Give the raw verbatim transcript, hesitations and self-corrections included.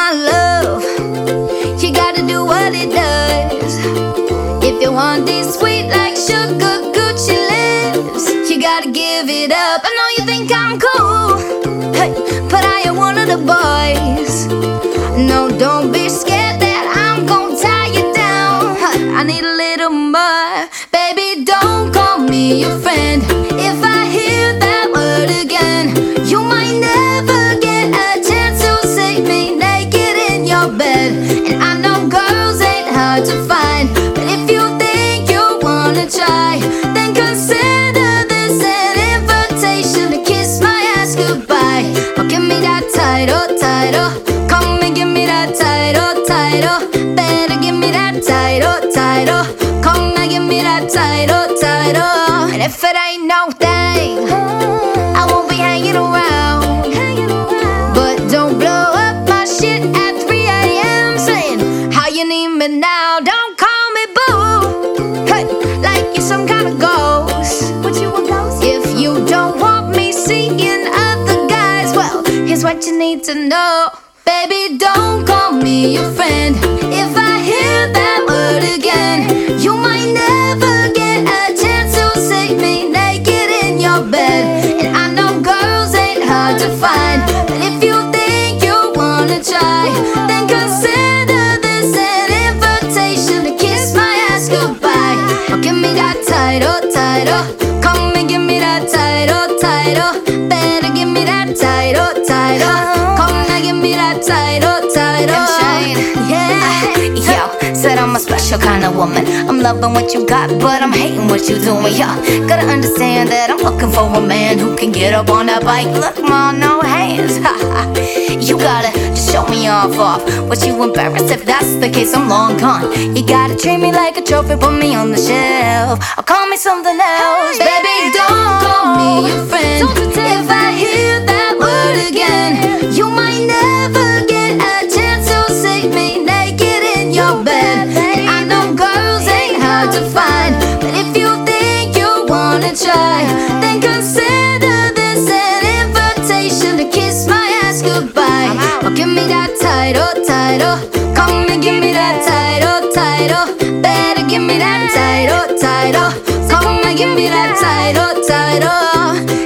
my love, you gotta do what it does. If you want this sweet like sugar Gucci lips, you gotta give it up. I know you think I'm cool, hey, but I am one of the boys. No, don't be scared that I'm gonna tie you down. I need a little more. Baby, don't call me your friend. If I hear that word again, you might never get a chance to see me naked in your bed. And I know girls ain't hard to find, but if you think you wanna try, then consider this an invitation to kiss my ass goodbye. Oh, give me that title, title. Come and give me that title, title. Better give me that title, title. Come and give me that title, title. And if it ain't no thing, I won't be hanging around. But don't blow up my shit at three a m saying how you need me now. Don't call me boo, hey, like you're some kind of ghost. What you a ghost? If you don't want me seeing other guys, well, here's what you need to know. Baby, don't call me your friend. If I hear that word again, you might never get a chance to see me naked in your bed. And I know girls ain't hard to find, but if you think you wanna try, then consider this an invitation to kiss my ass goodbye. Oh, give me that title, title. Come and give me that title, title. Better give me that title, title. Come and give me that title, title. Yeah. Yo, said I'm a special kind of woman. I'm loving what you got, but I'm hating what you doing. Yo, gotta understand that I'm looking for a man who can get up on that bike. Look, ma, no hands. You gotta just show me off off. What you embarrassed? If that's the case, I'm long gone. You gotta treat me like a trophy, put me on the shelf, or call me something else. Baby, don't call me your friend. If I hear that word again, you might never get a chance to see me naked in your bed. And I know girls ain't hard to find, but if you think you wanna try, then consider this an invitation to kiss my ass goodbye. Oh, give me that title, title. Come and give me that title, title. Better give me that title, title. Come and give me that title, title.